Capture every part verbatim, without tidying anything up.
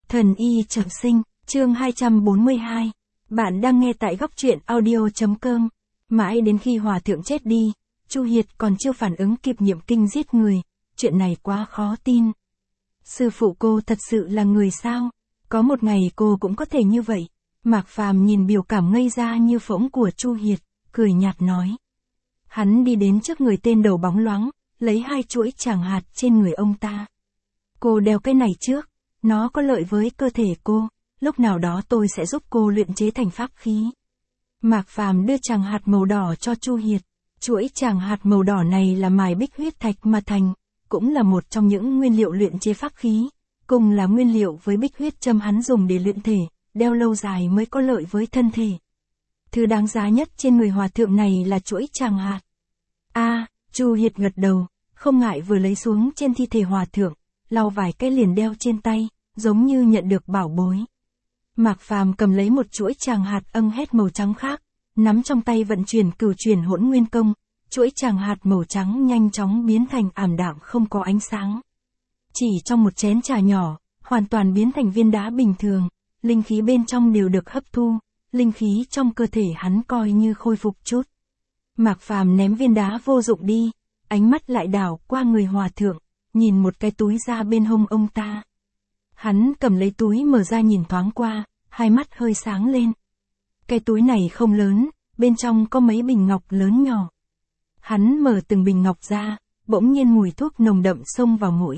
Thần y trọng sinh, chương hai trăm bốn mươi hai. Bạn đang nghe tại góc truyện audio.com. Mãi đến khi hòa thượng chết đi, Chu Hiệt còn chưa phản ứng kịp nhiệm kinh giết người, chuyện này quá khó tin. Sư phụ cô thật sự là người sao? Có một ngày cô cũng có thể như vậy. Mạc Phàm nhìn biểu cảm ngây ra như phỗng của Chu Hiệt, cười nhạt nói. Hắn đi đến trước người tên đầu bóng loáng, lấy hai chuỗi tràng hạt trên người ông ta. Cô đeo cái này trước. Nó có lợi với cơ thể cô, lúc nào đó tôi sẽ giúp cô luyện chế thành pháp khí. Mạc Phàm đưa tràng hạt màu đỏ cho Chu Hiệt. Chuỗi tràng hạt màu đỏ này là mài bích huyết thạch mà thành, cũng là một trong những nguyên liệu luyện chế pháp khí, cùng là nguyên liệu với bích huyết châm hắn dùng để luyện thể, đeo lâu dài mới có lợi với thân thể. Thứ đáng giá nhất trên người hòa thượng này là chuỗi tràng hạt. A, à, Chu Hiệt gật đầu, không ngại vừa lấy xuống trên thi thể hòa thượng, lau vài cái liền đeo trên tay, giống như nhận được bảo bối. Mạc Phàm cầm lấy một chuỗi tràng hạt âng hét màu trắng khác, nắm trong tay vận chuyển cửu chuyển hỗn nguyên công, chuỗi tràng hạt màu trắng nhanh chóng biến thành ảm đạm không có ánh sáng. Chỉ trong một chén trà nhỏ, hoàn toàn biến thành viên đá bình thường, linh khí bên trong đều được hấp thu, linh khí trong cơ thể hắn coi như khôi phục chút. Mạc Phàm ném viên đá vô dụng đi, ánh mắt lại đảo qua người hòa thượng, nhìn một cái túi ra bên hông ông ta. Hắn cầm lấy túi mở ra nhìn thoáng qua, hai mắt hơi sáng lên. Cái túi này không lớn, bên trong có mấy bình ngọc lớn nhỏ. Hắn mở từng bình ngọc ra, bỗng nhiên mùi thuốc nồng đậm xông vào mũi.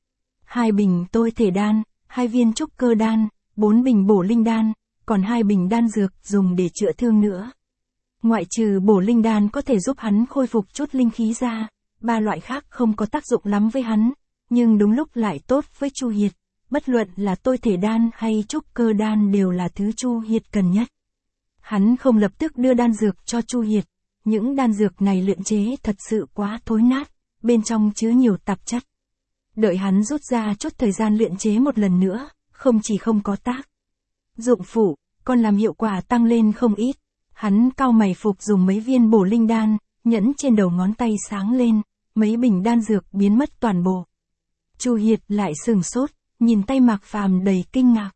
Hai bình tôi thể đan, hai viên trúc cơ đan, bốn bình bổ linh đan, còn hai bình đan dược dùng để chữa thương nữa. Ngoại trừ bổ linh đan có thể giúp hắn khôi phục chút linh khí ra, ba loại khác không có tác dụng lắm với hắn, nhưng đúng lúc lại tốt với Chu Hiệt. Bất luận là tôi thể đan hay trúc cơ đan đều là thứ Chu Hiệt cần nhất. Hắn không lập tức đưa đan dược cho Chu Hiệt, những đan dược này luyện chế thật sự quá thối nát, bên trong chứa nhiều tạp chất. Đợi hắn rút ra chút thời gian luyện chế một lần nữa, không chỉ không có tác dụng phụ, còn làm hiệu quả tăng lên không ít. Hắn cau mày phục dùng mấy viên bổ linh đan, nhẫn trên đầu ngón tay sáng lên, mấy bình đan dược biến mất toàn bộ. Chu Hiệt lại sừng sốt, nhìn tay Mạc Phàm đầy kinh ngạc.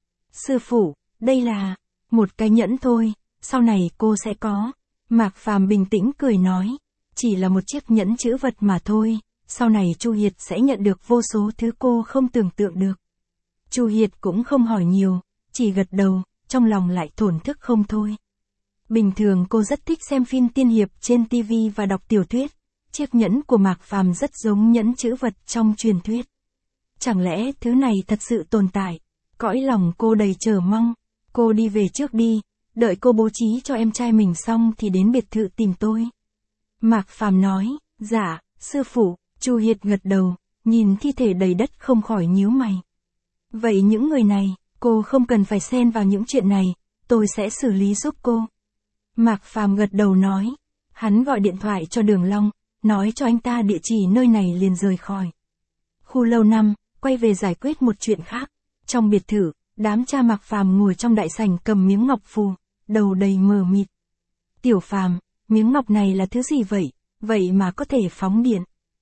Sư phụ, đây là một cái nhẫn thôi, sau này cô sẽ có. Mạc Phàm bình tĩnh cười nói, chỉ là một chiếc nhẫn chữ vật mà thôi, sau này Chu Hiệt sẽ nhận được vô số thứ cô không tưởng tượng được. Chu Hiệt cũng không hỏi nhiều, chỉ gật đầu, trong lòng lại thổn thức không thôi. Bình thường cô rất thích xem phim tiên hiệp trên ti vi và đọc tiểu thuyết, chiếc nhẫn của Mạc Phàm rất giống nhẫn chữ vật trong truyền thuyết. Chẳng lẽ thứ này thật sự tồn tại? Cõi lòng cô đầy chờ mong. Cô đi về trước đi, đợi cô bố trí cho em trai mình xong thì đến biệt thự tìm tôi. Mạc Phàm nói, dạ, sư phụ. Chu Hiệt gật đầu, nhìn thi thể đầy đất không khỏi nhíu mày. Vậy những người này, cô không cần phải xen vào những chuyện này, tôi sẽ xử lý giúp cô. Mạc Phàm gật đầu nói, hắn gọi điện thoại cho Đường Long, nói cho anh ta địa chỉ nơi này liền rời khỏi khu lâu năm, quay về giải quyết một chuyện khác. Trong biệt thự, đám cha Mạc Phàm ngồi trong đại sảnh cầm miếng ngọc phù, đầu đầy mờ mịt. Tiểu Phàm, miếng ngọc này là thứ gì vậy, vậy mà có thể phóng điện.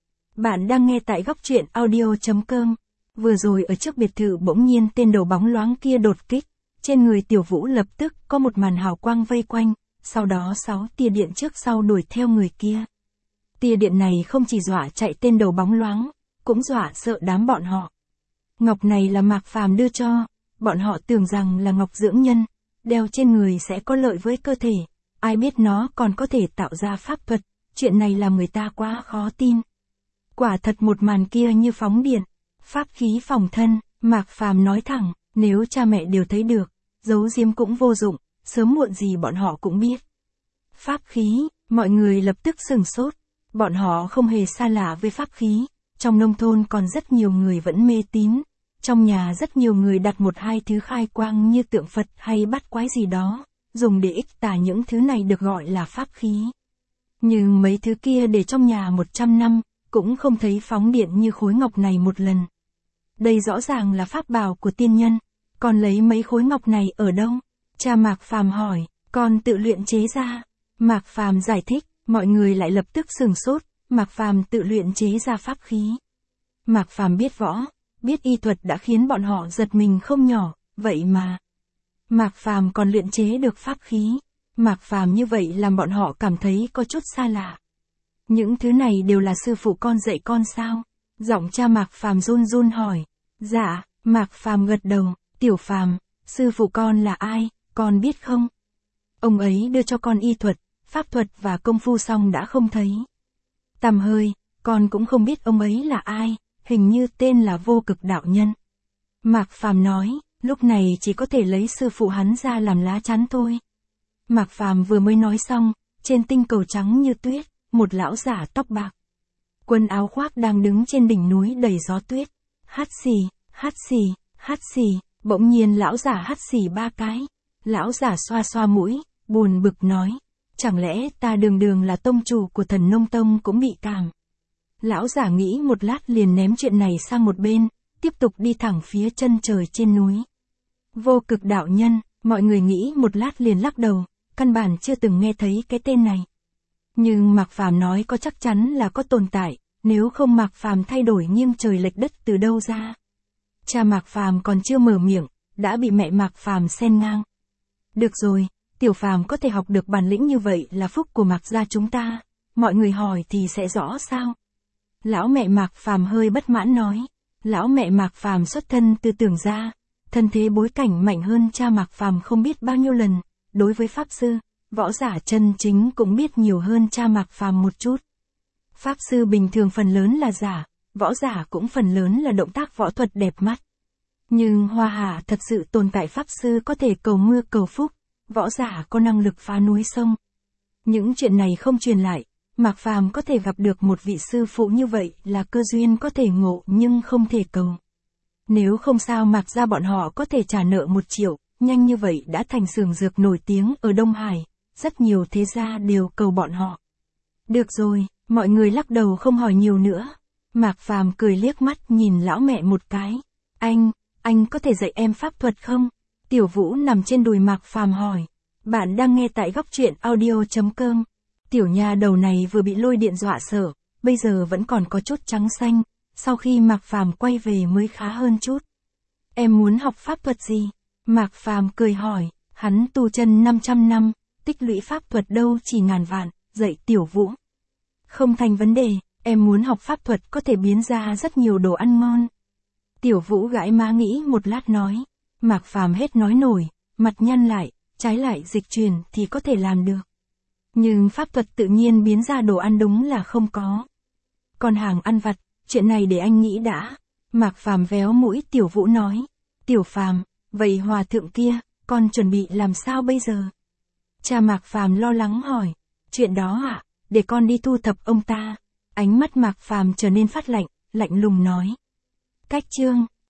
Bạn đang nghe tại góc truyện audio.com. Vừa rồi ở trước biệt thự bỗng nhiên tên đầu bóng loáng kia đột kích, trên người Tiểu Vũ lập tức có một màn hào quang vây quanh, sau đó sáu tia điện trước sau đuổi theo người kia. Tia điện này không chỉ dọa chạy tên đầu bóng loáng, cũng dọa sợ đám bọn họ. Ngọc này là Mạc Phàm đưa cho, bọn họ tưởng rằng là ngọc dưỡng nhân, đeo trên người sẽ có lợi với cơ thể, ai biết nó còn có thể tạo ra pháp thuật, chuyện này làm người ta quá khó tin. Quả thật một màn kia như phóng điện, pháp khí phòng thân, Mạc Phàm nói thẳng, nếu cha mẹ đều thấy được, giấu giếm cũng vô dụng, sớm muộn gì bọn họ cũng biết. Pháp khí, mọi người lập tức sửng sốt, bọn họ không hề xa lạ với pháp khí, trong nông thôn còn rất nhiều người vẫn mê tín, trong nhà rất nhiều người đặt một hai thứ khai quang như tượng Phật hay bát quái gì đó, dùng để ích tà những thứ này được gọi là pháp khí. Nhưng mấy thứ kia để trong nhà một trăm năm, cũng không thấy phóng điện như khối ngọc này một lần. Đây rõ ràng là pháp bảo của tiên nhân, còn lấy mấy khối ngọc này ở đâu? Cha Mạc Phàm hỏi, con tự luyện chế ra. Mạc Phàm giải thích, mọi người lại lập tức sửng sốt, Mạc Phàm tự luyện chế ra pháp khí. Mạc Phàm biết võ, biết y thuật đã khiến bọn họ giật mình không nhỏ, vậy mà Mạc Phàm còn luyện chế được pháp khí. Mạc Phàm như vậy làm bọn họ cảm thấy có chút xa lạ. Những thứ này đều là sư phụ con dạy con sao? Giọng cha Mạc Phàm run run hỏi. Dạ, Mạc Phàm gật đầu. Tiểu Phàm, sư phụ con là ai, con biết không? Ông ấy đưa cho con y thuật, pháp thuật và công phu xong đã không thấy tầm hơi, con cũng không biết ông ấy là ai, hình như tên là Vô Cực đạo nhân. Mạc Phàm nói, lúc này chỉ có thể lấy sư phụ hắn ra làm lá chắn thôi. Mạc Phàm vừa mới nói xong, trên tinh cầu trắng như tuyết, một lão giả tóc bạc, quần áo khoác đang đứng trên đỉnh núi đầy gió tuyết. Hắt xì, hắt xì, hắt xì, bỗng nhiên lão giả hắt xì ba cái. Lão giả xoa xoa mũi, buồn bực nói, chẳng lẽ ta đường đường là tông chủ của Thần Nông Tông cũng bị cảm. Lão giả nghĩ một lát liền ném chuyện này sang một bên, tiếp tục đi thẳng phía chân trời trên núi. Vô Cực đạo nhân, mọi người nghĩ một lát liền lắc đầu, căn bản chưa từng nghe thấy cái tên này. Nhưng Mạc Phàm nói có chắc chắn là có tồn tại, nếu không Mạc Phàm thay đổi nghiêng trời lệch đất từ đâu ra. Cha Mạc Phàm còn chưa mở miệng, đã bị mẹ Mạc Phàm xen ngang. Được rồi, Tiểu Phàm có thể học được bản lĩnh như vậy là phúc của Mạc gia chúng ta, mọi người hỏi thì sẽ rõ sao? Lão mẹ Mạc Phàm hơi bất mãn nói. Lão mẹ Mạc Phàm xuất thân từ Tưởng gia, thân thế bối cảnh mạnh hơn cha Mạc Phàm không biết bao nhiêu lần, đối với pháp sư, võ giả chân chính cũng biết nhiều hơn cha Mạc Phàm một chút. Pháp sư bình thường phần lớn là giả, võ giả cũng phần lớn là động tác võ thuật đẹp mắt. Nhưng Hoa Hạ thật sự tồn tại pháp sư có thể cầu mưa cầu phúc, võ giả có năng lực phá núi sông. Những chuyện này không truyền lại, Mạc Phàm có thể gặp được một vị sư phụ như vậy là cơ duyên có thể ngộ nhưng không thể cầu. Nếu không sao Mạc gia bọn họ có thể trả nợ một triệu, nhanh như vậy đã thành xưởng dược nổi tiếng ở Đông Hải, rất nhiều thế gia đều cầu bọn họ. Được rồi, mọi người lắc đầu không hỏi nhiều nữa. Mạc Phàm cười liếc mắt nhìn lão mẹ một cái. Anh, anh có thể dạy em pháp thuật không? Tiểu Vũ nằm trên đùi Mạc Phàm hỏi. Bạn đang nghe tại góc truyện audio chấm com. Tiểu nha đầu này vừa bị lôi điện dọa sợ, bây giờ vẫn còn có chút trắng xanh, sau khi Mạc Phàm quay về mới khá hơn chút. Em muốn học pháp thuật gì? Mạc Phàm cười hỏi, hắn tu chân năm trăm năm, tích lũy pháp thuật đâu chỉ ngàn vạn, dạy Tiểu Vũ. Không thành vấn đề, em muốn học pháp thuật có thể biến ra rất nhiều đồ ăn ngon. Tiểu Vũ gãi má nghĩ một lát nói. Mạc Phàm hết nói nổi, mặt nhăn lại, trái lại dịch truyền thì có thể làm được. Nhưng pháp thuật tự nhiên biến ra đồ ăn đúng là không có. Còn hàng ăn vặt, chuyện này để anh nghĩ đã. Mạc Phàm véo mũi Tiểu Vũ nói. Tiểu Phàm, vậy hòa thượng kia, con chuẩn bị làm sao bây giờ? Cha Mạc Phàm lo lắng hỏi. Chuyện đó ạ, à, để con đi thu thập ông ta. Ánh mắt Mạc Phàm trở nên phát lạnh, lạnh lùng nói. Cách chương